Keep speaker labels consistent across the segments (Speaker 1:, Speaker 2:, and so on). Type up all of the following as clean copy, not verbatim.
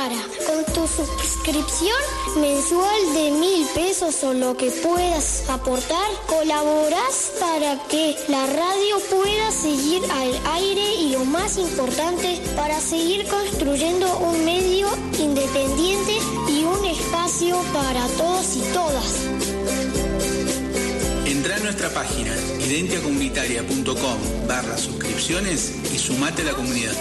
Speaker 1: cara. Con tu suscripción mensual de 1.000 pesos o lo que puedas aportar, colaborás para que la radio pueda seguir al aire y lo más importante, para seguir construyendo un medio independiente y un espacio para todos y todas.
Speaker 2: Entrá a nuestra página identiacomunitaria.com/suscripciones y sumate a la comunidad.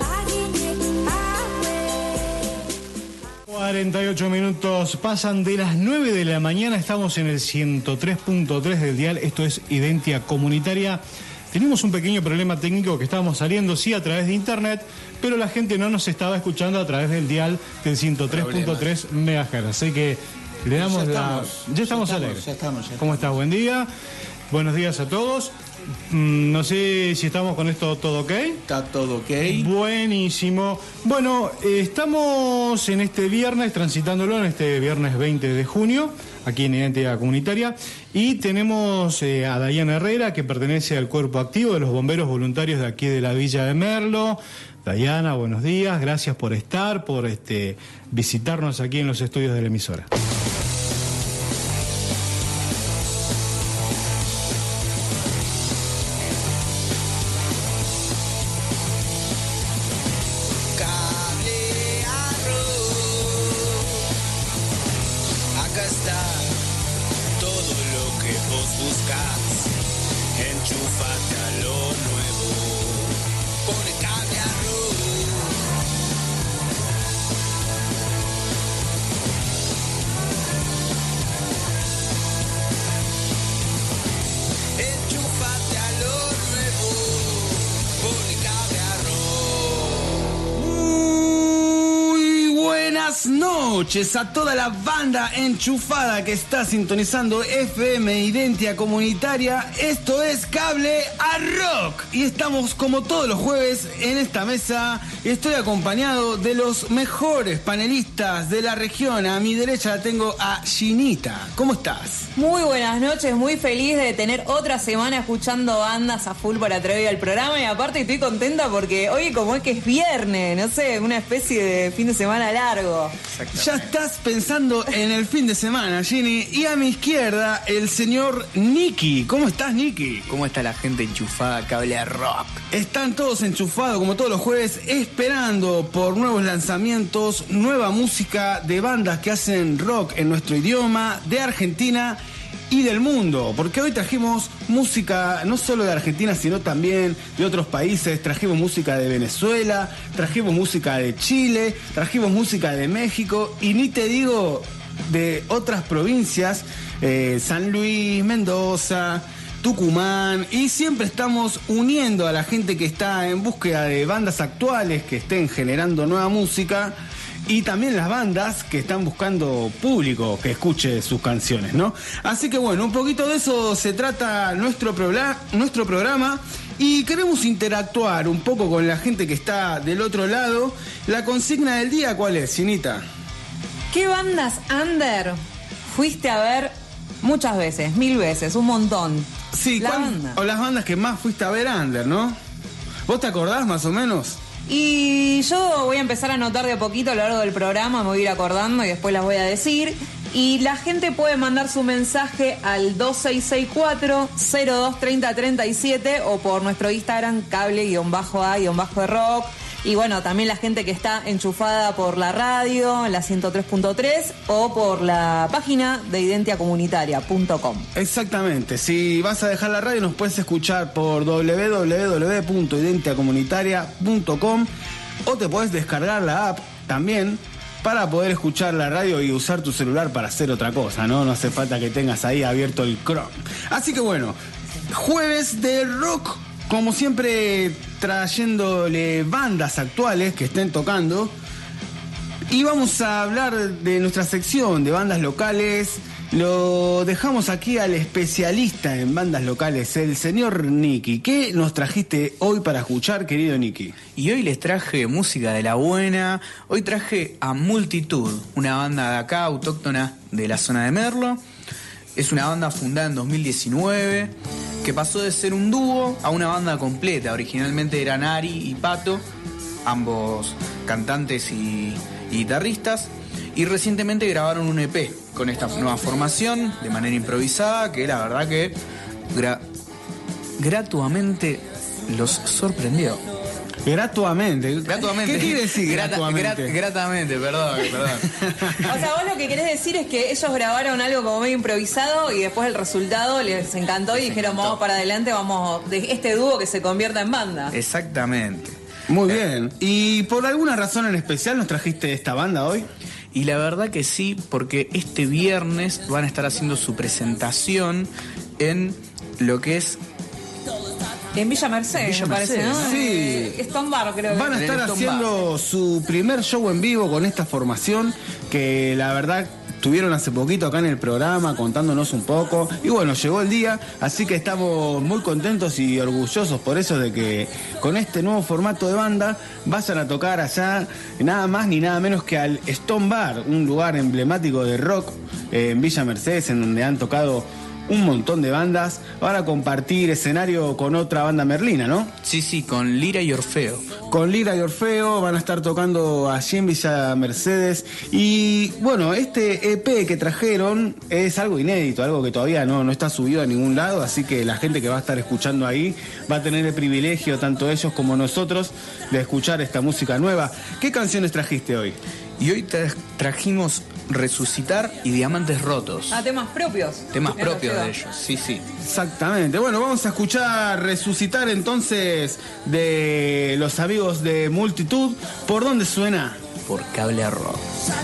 Speaker 3: 48 minutos pasan de las 9 de la mañana, estamos en el 103.3 del dial, esto es Identia Comunitaria. Tenemos un pequeño problema técnico que estábamos saliendo, sí, a través de internet, pero la gente no nos estaba escuchando a través del dial del 103.3 MHz, así que le damos Ya estamos al aire. ¿Cómo estás? Buen día. Buenos días a todos. No sé si estamos con esto todo ok.
Speaker 2: Está todo ok.
Speaker 3: Buenísimo. Bueno, estamos en este viernes, transitándolo en este viernes 20 de junio, aquí en Identidad Comunitaria, y tenemos a Dayana Herrera, que pertenece al cuerpo activo de los bomberos voluntarios de aquí de la Villa de Merlo. Dayana, buenos días, gracias por estar, por visitarnos aquí en los estudios de la emisora.
Speaker 4: Noches a toda la banda enchufada que está sintonizando FM Identia Comunitaria. Esto es Cable a Rock y estamos como todos los jueves en esta mesa. Estoy acompañado de los mejores panelistas de la región. A mi derecha tengo a Ginita. ¿Cómo estás?
Speaker 5: Muy buenas noches, muy feliz de tener otra semana escuchando bandas a full para traer al programa, y aparte estoy contenta porque hoy como es que es viernes, no sé, una especie de fin de semana largo.
Speaker 4: Ya estás pensando en el fin de semana, Ginny. Y a mi izquierda, el señor Nicky. ¿Cómo estás, Nicky?
Speaker 6: ¿Cómo está la gente enchufada a Cable a Rock?
Speaker 4: Están todos enchufados, como todos los jueves, esperando por nuevos lanzamientos, nueva música de bandas que hacen rock en nuestro idioma, de Argentina y del mundo, porque hoy trajimos música no solo de Argentina, sino también de otros países. Trajimos música de Venezuela, trajimos música de Chile, trajimos música de México y ni te digo de otras provincias, San Luis, Mendoza, Tucumán, y siempre estamos uniendo a la gente que está en búsqueda de bandas actuales que estén generando nueva música, y también las bandas que están buscando público que escuche sus canciones, ¿no? Así que bueno, un poquito de eso se trata nuestro programa, y queremos interactuar un poco con la gente que está del otro lado. La consigna del día, ¿cuál es, Cinita?
Speaker 5: ¿Qué bandas under fuiste a ver muchas veces, 1000 veces, un montón?
Speaker 4: Sí, o las bandas que más fuiste a ver under, ¿no? ¿Vos te acordás más o menos?
Speaker 5: Y yo voy a empezar a anotar de a poquito a lo largo del programa, me voy a ir acordando y después las voy a decir. Y la gente puede mandar su mensaje al 2664-023037 o por nuestro Instagram, cable-a-rock. Y bueno, también la gente que está enchufada por la radio, la 103.3, o por la página de identiacomunitaria.com.
Speaker 4: Exactamente, si vas a dejar la radio nos puedes escuchar por www.identiacomunitaria.com, o te puedes descargar la app también para poder escuchar la radio y usar tu celular para hacer otra cosa, ¿no? No hace falta que tengas ahí abierto el Chrome. Así que bueno, jueves de rock, como siempre, trayéndole bandas actuales que estén tocando. Y vamos a hablar de nuestra sección de bandas locales. Lo dejamos aquí al especialista en bandas locales, el señor Nicky. ¿Qué nos trajiste hoy para escuchar, querido Nicky?
Speaker 6: Y hoy les traje música de la buena. Hoy traje a Multitud, una banda de acá, autóctona de la zona de Merlo. Es una banda fundada en 2019, que pasó de ser un dúo a una banda completa. Originalmente eran Ari y Pato, ambos cantantes y y guitarristas. Y recientemente grabaron un EP con esta nueva formación de manera improvisada, que la verdad que gratuamente los sorprendió.
Speaker 4: Gratuamente. ¿Qué quiere decir gratuamente?
Speaker 6: Gratamente, perdón.
Speaker 5: O sea, vos lo que querés decir es que ellos grabaron algo como medio improvisado y después el resultado les encantó y dijeron, vamos para adelante, vamos de este dúo que se convierta en banda.
Speaker 6: Exactamente.
Speaker 4: Muy bien. ¿Y por alguna razón en especial nos trajiste esta banda hoy?
Speaker 6: Y la verdad que sí, porque este viernes van a estar haciendo su presentación en lo que es...
Speaker 5: En Villa Mercedes, me parece, ¿no?
Speaker 4: Sí.
Speaker 5: Stone Bar, creo que.
Speaker 4: Van a estar haciendo su primer show en vivo con esta formación que la verdad estuvieron hace poquito acá en el programa contándonos un poco y bueno, llegó el día, así que estamos muy contentos y orgullosos por eso de que con este nuevo formato de banda vayan a tocar allá nada más ni nada menos que al Stone Bar, un lugar emblemático de rock en Villa Mercedes, en donde han tocado un montón de bandas. Van a compartir escenario con otra banda merlina, ¿no?
Speaker 6: Sí, con Lira y Orfeo.
Speaker 4: Con Lira y Orfeo van a estar tocando allí en Villa Mercedes. Y bueno, este EP que trajeron es algo inédito, algo que todavía no está subido a ningún lado, así que la gente que va a estar escuchando ahí va a tener el privilegio, tanto ellos como nosotros, de escuchar esta música nueva. ¿Qué canciones trajiste hoy?
Speaker 6: Y hoy trajimos Resucitar y Diamantes Rotos.
Speaker 5: Temas propios.
Speaker 6: Temas propios de ellos, sí.
Speaker 4: Exactamente. Bueno, vamos a escuchar Resucitar entonces de los amigos de Multitud. ¿Por dónde suena?
Speaker 6: Por Cable Rock.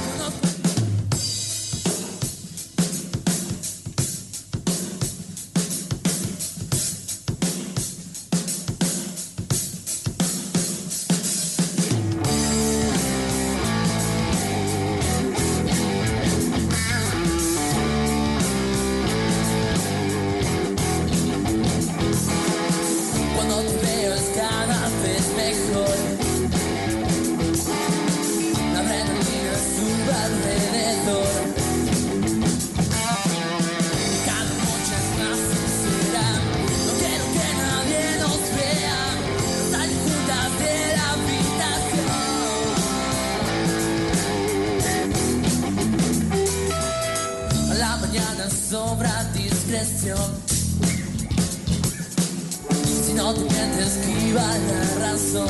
Speaker 7: Sobra discreción. Si no te mientes, esquiva la razón.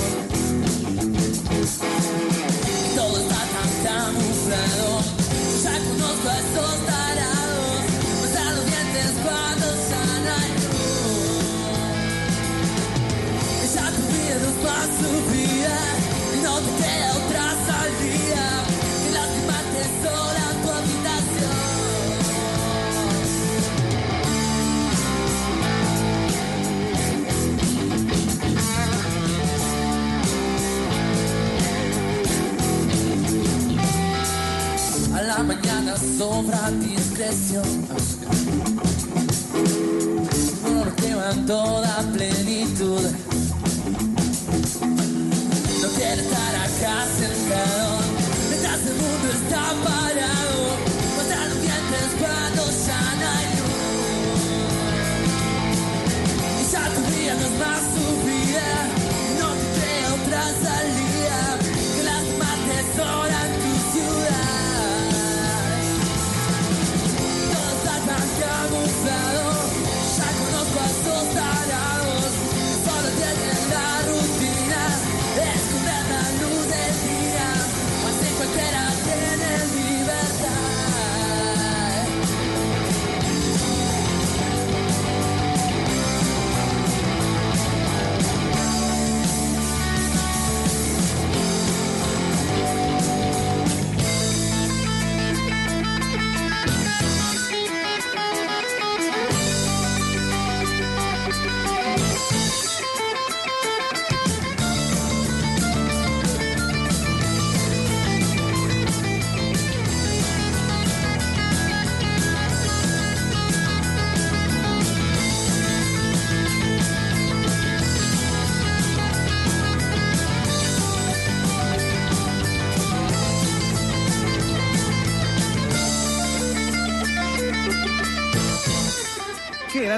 Speaker 7: Todo está tan camuflado. Ya conozco a estos tarados. Pasan los dientes cuando sana hay luz. Ya tu vida no es más su vida. Y no te queda otra salida que lastimarte sola en tu habitación. A la mañana sobra discreción. No lo quema en toda plenitud. No quiere estar acá sentado mientras el mundo está parado. Pasan los dientes cuando ya no hay luz. Y ya tu vida no es más su vida. No te crea otra salida que lastimarte sola en tu ciudad. Camuflado, ya conozco a estos tarados. Solo tienen la rutina de esconder la luz del día. Así cualquiera tiene libertad.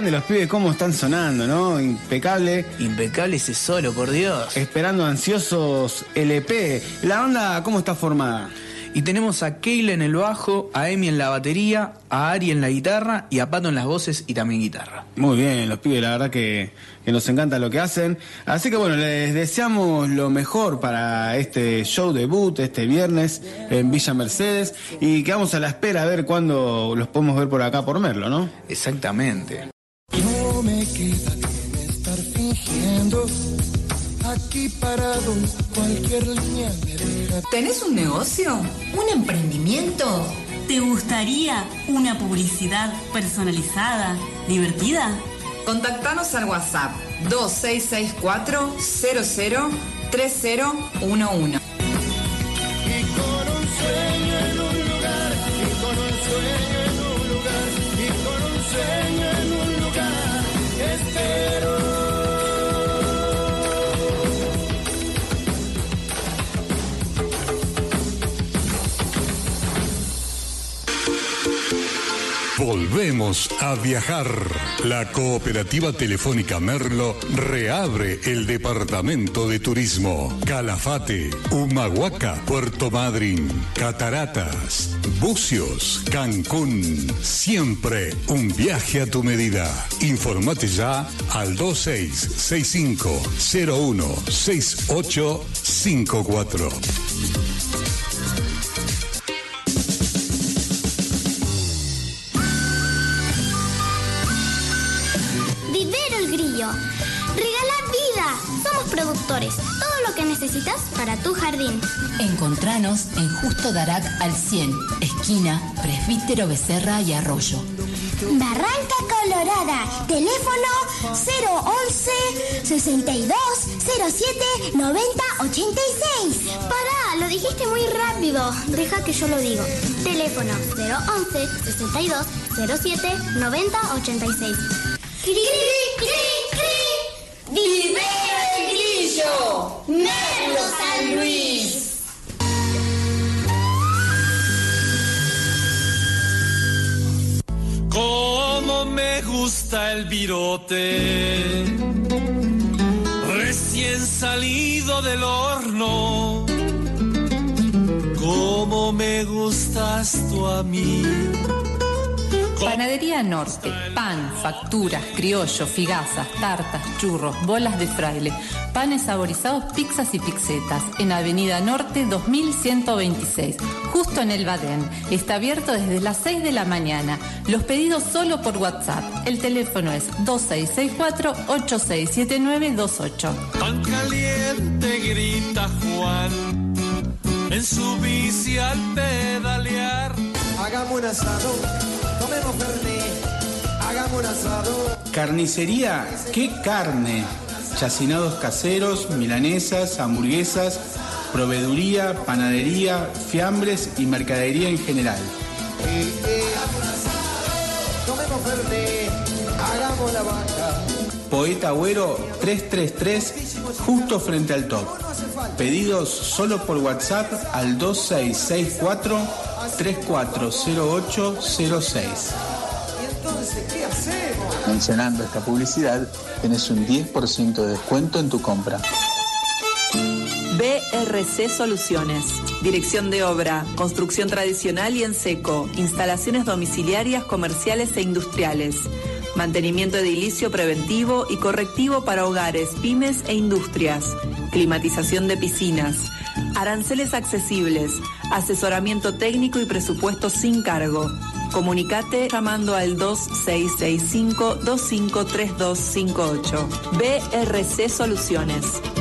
Speaker 4: grande los pibes, cómo están sonando, ¿no? Impecable.
Speaker 6: Impecable ese solo, por Dios.
Speaker 4: Esperando ansiosos LP. La banda, ¿cómo está formada?
Speaker 6: Y tenemos a Keila en el bajo, a Emi en la batería, a Ari en la guitarra y a Pato en las voces y también guitarra.
Speaker 4: Muy bien, los pibes, la verdad que nos encanta lo que hacen. Así que bueno, les deseamos lo mejor para este show debut este viernes en Villa Mercedes y quedamos a la espera a ver cuándo los podemos ver por acá por Merlo, ¿no?
Speaker 6: Exactamente.
Speaker 8: No me queda que estar fingiendo. Aquí parado, cualquier línea me deja.
Speaker 9: ¿Tenés un negocio? ¿Un emprendimiento?
Speaker 10: ¿Te gustaría una publicidad personalizada, divertida?
Speaker 9: Contactanos al WhatsApp 2664 00 3011.
Speaker 8: Y con un sueño en un lugar, y con un sueño en un lugar, y con un sueño en un lugar, espero.
Speaker 11: Volvemos a viajar. La Cooperativa Telefónica Merlo reabre el departamento de turismo. Calafate, Humahuaca, Puerto Madryn, Cataratas, Bucios, Cancún. Siempre un viaje a tu medida. Informate ya al 2665-016854.
Speaker 1: Regala vida. Somos productores. Todo lo que necesitas para tu jardín.
Speaker 12: Encontranos en Justo Darac al 100, esquina Presbítero Becerra y Arroyo.
Speaker 1: Barranca Colorada. Teléfono 011 62 07 90 86. Pará, lo dijiste muy rápido. Deja que yo lo digo. Teléfono 011 62 07 90 86. ¡Cri, cri, cri! ¡Vive el Grillo! ¡Merlo San Luis!
Speaker 13: Cómo me gusta el virote, recién salido del horno. Cómo me gustas tú a mí.
Speaker 12: Panadería Norte, pan, facturas, criollo, figazas, tartas, churros, bolas de fraile, panes saborizados, pizzas y pizzetas, en Avenida Norte 2126, justo en el Badén. Está abierto desde las 6 de la mañana. Los pedidos solo por WhatsApp. El teléfono es 2664-867928.
Speaker 13: Tan caliente grita Juan en su bici al pedalear.
Speaker 8: Hagamos un asado. Comemos fernet, hagamos un asado.
Speaker 2: Carnicería, ¿qué carne? Chacinados caseros, milanesas, hamburguesas, proveeduría, panadería, fiambres y mercadería en general.
Speaker 8: Comemos fernet, hagamos la vaca.
Speaker 2: Poeta Agüero 333, justo frente al top. Pedidos solo por WhatsApp al 2664-340806.
Speaker 8: ¿Qué hacemos?
Speaker 14: Mencionando esta publicidad, tenés un 10% de descuento en tu compra.
Speaker 15: BRC Soluciones. Dirección de obra, construcción tradicional y en seco, instalaciones domiciliarias, comerciales e industriales. Mantenimiento edilicio preventivo y correctivo para hogares, pymes e industrias. Climatización de piscinas. Aranceles accesibles. Asesoramiento técnico y presupuesto sin cargo. Comunicate llamando al 2665-253258. BRC Soluciones.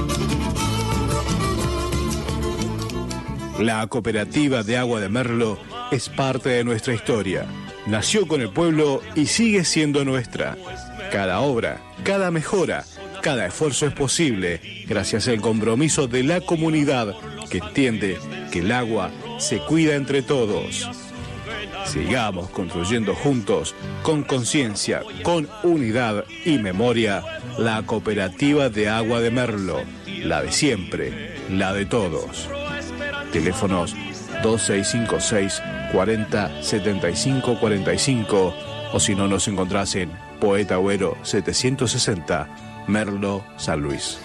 Speaker 16: La Cooperativa de Agua de Merlo es parte de nuestra historia. Nació con el pueblo y sigue siendo nuestra. Cada obra, cada mejora, cada esfuerzo es posible gracias al compromiso de la comunidad que entiende que el agua se cuida entre todos. Sigamos construyendo juntos, con conciencia, con unidad y memoria, la Cooperativa de Agua de Merlo, la de siempre, la de todos. Teléfonos 2656 40 75 45 o si no nos encontrás en Poeta Agüero 760, Merlo, San Luis.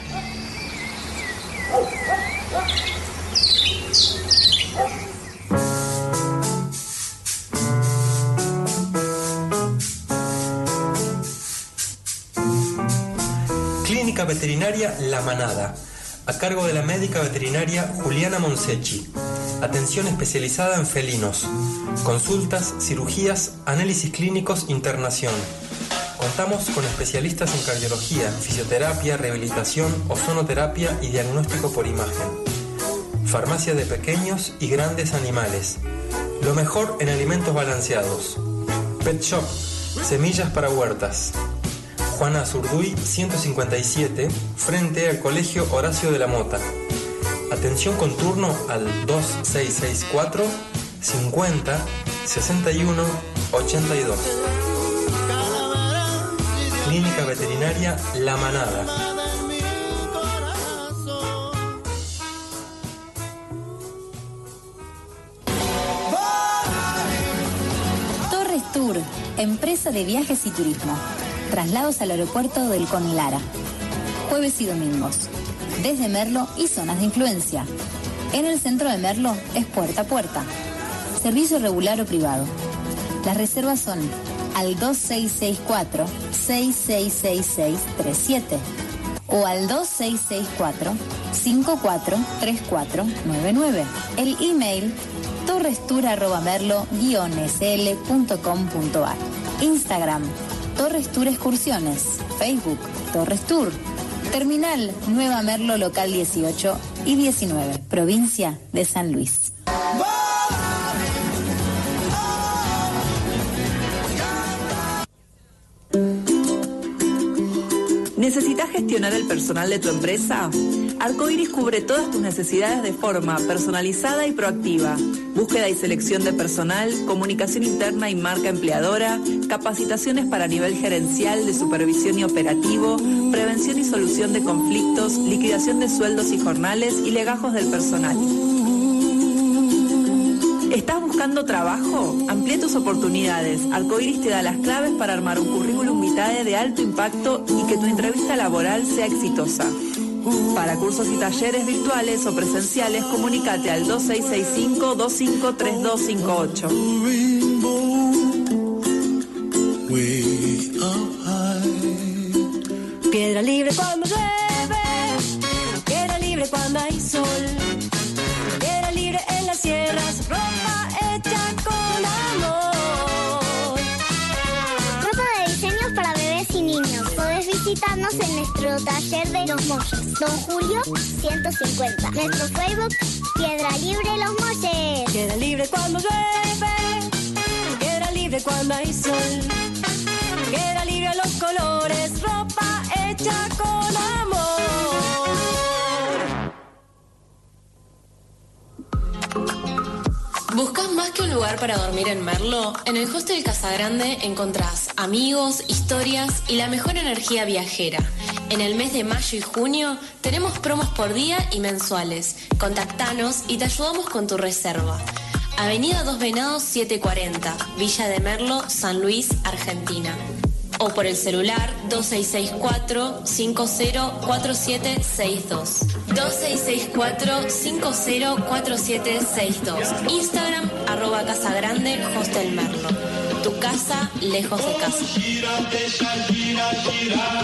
Speaker 17: Clínica Veterinaria La Manada, a cargo de la médica veterinaria Juliana Monsechi. Atención especializada en felinos. Consultas, cirugías, análisis clínicos, internación. Contamos con especialistas en cardiología, fisioterapia, rehabilitación, ozonoterapia y diagnóstico por imagen. Farmacia de pequeños y grandes animales. Lo mejor en alimentos balanceados. Pet Shop, semillas para huertas. Juana Azurduy 157, frente al Colegio Horacio de la Mota. Atención con turno al 2664 50 61 82. Clínica Veterinaria La Manada.
Speaker 18: Torres Tour, empresa de viajes y turismo. Traslados al aeropuerto del Conlara. Jueves y domingos. Desde Merlo y zonas de influencia. En el centro de Merlo es puerta a puerta. Servicio regular o privado. Las reservas son al 2664-666637 o al 2664-543499. El email torrestour@merlo-sl.com.ar. Instagram Torres Tour Excursiones. Facebook Torres Tour. Terminal Nueva Merlo, local 18 y 19, provincia de San Luis.
Speaker 15: ¿Necesitas gestionar el personal de tu empresa? Arcoiris cubre todas tus necesidades de forma personalizada y proactiva. Búsqueda y selección de personal, comunicación interna y marca empleadora, capacitaciones para nivel gerencial, de supervisión y operativo, prevención y solución de conflictos, liquidación de sueldos y jornales y legajos del personal. ¿Estás buscando trabajo? Amplía tus oportunidades. Arcoiris te da las claves para armar un currículum vitae de alto impacto y que tu entrevista laboral sea exitosa. Para cursos y talleres virtuales o presenciales, comunícate al 2665-253258.
Speaker 19: Piedra libre cuando llueve, piedra libre cuando hay sol. Piedra libre en las sierras, ropa hecha con amor.
Speaker 1: Ropa de diseños para bebés y niños. Podés visitarnos en nuestro taller de Los Molles, Don Julio 150. Nuestro Facebook, Piedra Libre Los Molles.
Speaker 19: Piedra libre cuando llueve, piedra libre cuando hay sol. Piedra libre los colores, ropa hecha con amor.
Speaker 20: ¿Buscas más que un lugar para dormir en Merlo? En el Hostel Casagrande encontrás amigos, historias y la mejor energía viajera. En el mes de mayo y junio tenemos promos por día y mensuales. Contactanos y te ayudamos con tu reserva. Avenida Dos Venados 740, Villa de Merlo, San Luis, Argentina. O por el celular 2664-504762. 2664-504762. Instagram @Casagrande Hostel Merlo. Tu casa lejos de casa.